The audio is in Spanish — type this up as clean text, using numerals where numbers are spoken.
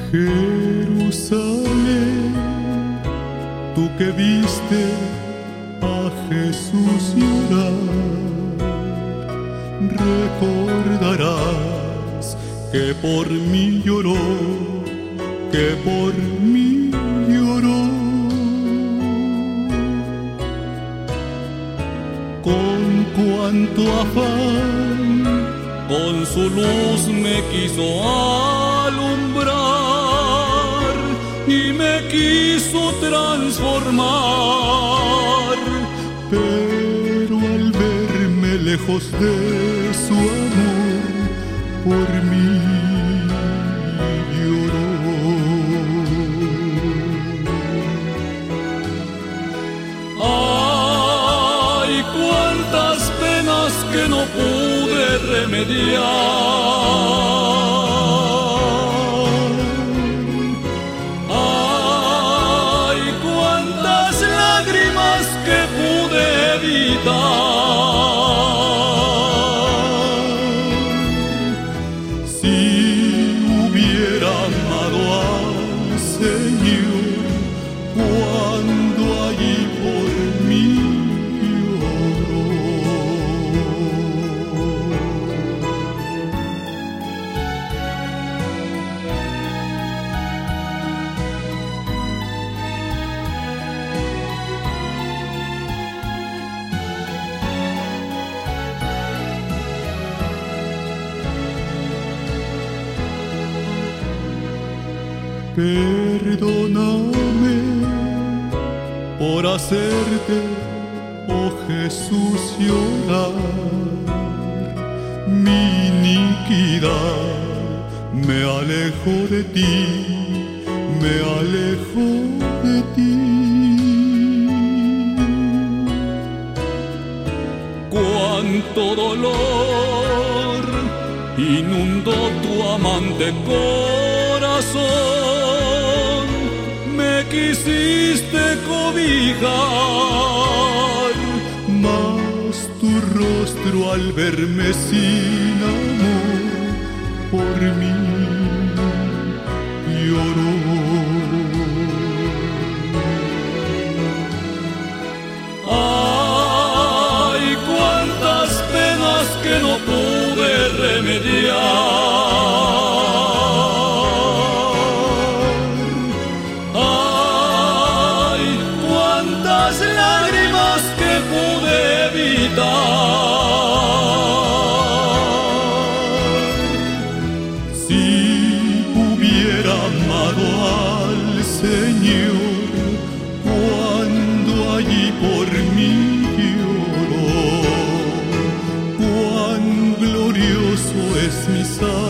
Jerusalén, tú que viste a Jesús llorar, recordarás que por mí lloró, que por mí lloró. Con cuánto afán, con su luz me quiso alumbrar y me quiso transformar, pero al verme lejos de su amor, por mí lloró. Ay, cuántas penas que no pude remediar. Ay, cuántas lágrimas que pude evitar. Si hubiera amado al Señor cuando allí por mí lloró. Perdóname por hacerte, oh Jesús, llorar. Mi iniquidad me alejo de ti, me alejo de ti. Cuánto dolor inundó tu amante corazón, me quisiste cobijar, mas tu rostro al verme sin amor, por mí lloró. Ay, cuántas penas que no pude remediar. Ay, cuántas lágrimas que pude evitar. Si hubiera amado al Señor cuando allí por mí lloró, cuán glorioso es mi salvación.